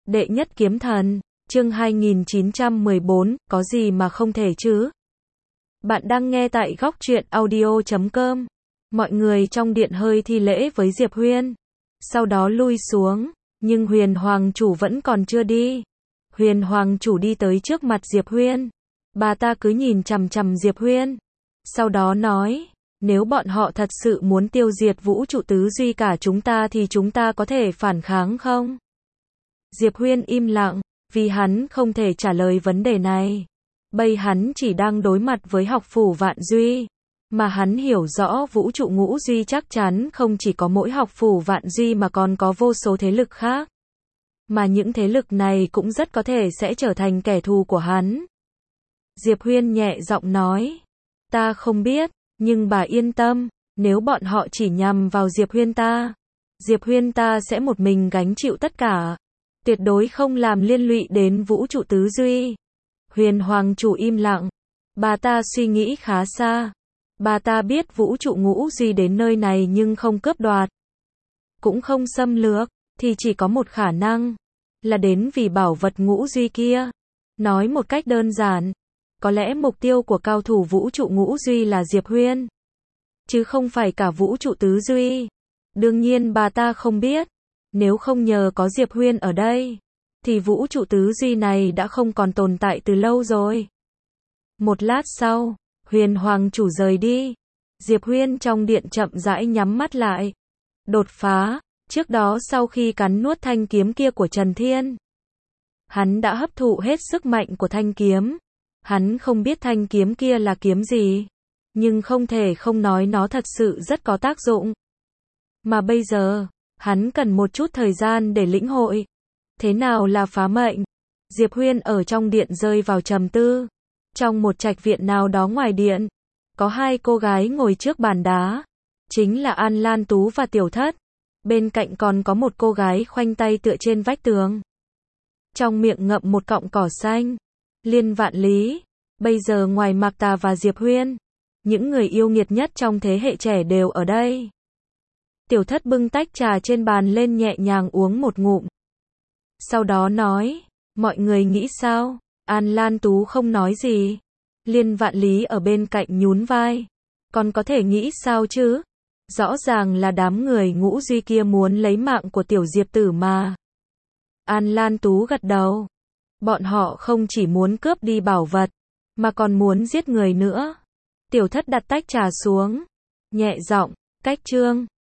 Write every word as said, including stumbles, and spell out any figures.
Đệ nhất kiếm thần, chương hai nghìn chín trăm mười bốn, có gì mà không thể chứ? Bạn đang nghe tại góc truyện audio chấm com. Mọi người trong điện hơi thi lễ với Diệp Huyên. Sau đó lui xuống, nhưng Huyền Hoàng chủ vẫn còn chưa đi. Huyền Hoàng chủ đi tới trước mặt Diệp Huyên. Bà ta cứ nhìn chằm chằm Diệp Huyên. Sau đó nói, nếu bọn họ thật sự muốn tiêu diệt vũ trụ tứ duy cả chúng ta thì chúng ta có thể phản kháng không? Diệp Huyên im lặng, vì hắn không thể trả lời vấn đề này. Bây hắn chỉ đang đối mặt với học phủ vạn duy. Mà hắn hiểu rõ vũ trụ ngũ duy chắc chắn không chỉ có mỗi học phủ vạn duy mà còn có vô số thế lực khác. Mà những thế lực này cũng rất có thể sẽ trở thành kẻ thù của hắn. Diệp Huyên nhẹ giọng nói, ta không biết, nhưng bà yên tâm, nếu bọn họ chỉ nhằm vào Diệp Huyên ta, Diệp Huyên ta sẽ một mình gánh chịu tất cả. Tuyệt đối không làm liên lụy đến vũ trụ tứ duy. Huyền Hoàng chủ im lặng. Bà ta suy nghĩ khá xa. Bà ta biết vũ trụ ngũ duy đến nơi này nhưng không cướp đoạt, cũng không xâm lược, thì chỉ có một khả năng, là đến vì bảo vật ngũ duy kia. Nói một cách đơn giản, có lẽ mục tiêu của cao thủ vũ trụ ngũ duy là Diệp Huyên, chứ không phải cả vũ trụ tứ duy. Đương nhiên bà ta không biết, nếu không nhờ có Diệp Huyên ở đây, thì vũ trụ tứ duy này đã không còn tồn tại từ lâu rồi. Một lát sau, Huyền Hoàng chủ rời đi. Diệp Huyên trong điện chậm rãi nhắm mắt lại. Đột phá, trước đó sau khi cắn nuốt thanh kiếm kia của Trần Thiên, hắn đã hấp thụ hết sức mạnh của thanh kiếm. Hắn không biết thanh kiếm kia là kiếm gì, nhưng không thể không nói nó thật sự rất có tác dụng. Mà bây giờ, hắn cần một chút thời gian để lĩnh hội. Thế nào là phá mệnh? Diệp Huyên ở trong điện rơi vào trầm tư. Trong một trạch viện nào đó ngoài điện, có hai cô gái ngồi trước bàn đá. Chính là An Lan Tú và Tiểu Thất. Bên cạnh còn có một cô gái khoanh tay tựa trên vách tường, trong miệng ngậm một cọng cỏ xanh. Liên Vạn Lý. Bây giờ ngoài Mạc Tà và Diệp Huyên, những người yêu nghiệt nhất trong thế hệ trẻ đều ở đây. Tiểu Thất bưng tách trà trên bàn lên nhẹ nhàng uống một ngụm. Sau đó nói, mọi người nghĩ sao? An Lan Tú không nói gì. Liên Vạn Lý ở bên cạnh nhún vai. Còn có thể nghĩ sao chứ? Rõ ràng là đám người ngũ duy kia muốn lấy mạng của tiểu Diệp tử mà. An Lan Tú gật đầu. Bọn họ không chỉ muốn cướp đi bảo vật, mà còn muốn giết người nữa. Tiểu Thất đặt tách trà xuống, nhẹ giọng, cách chương.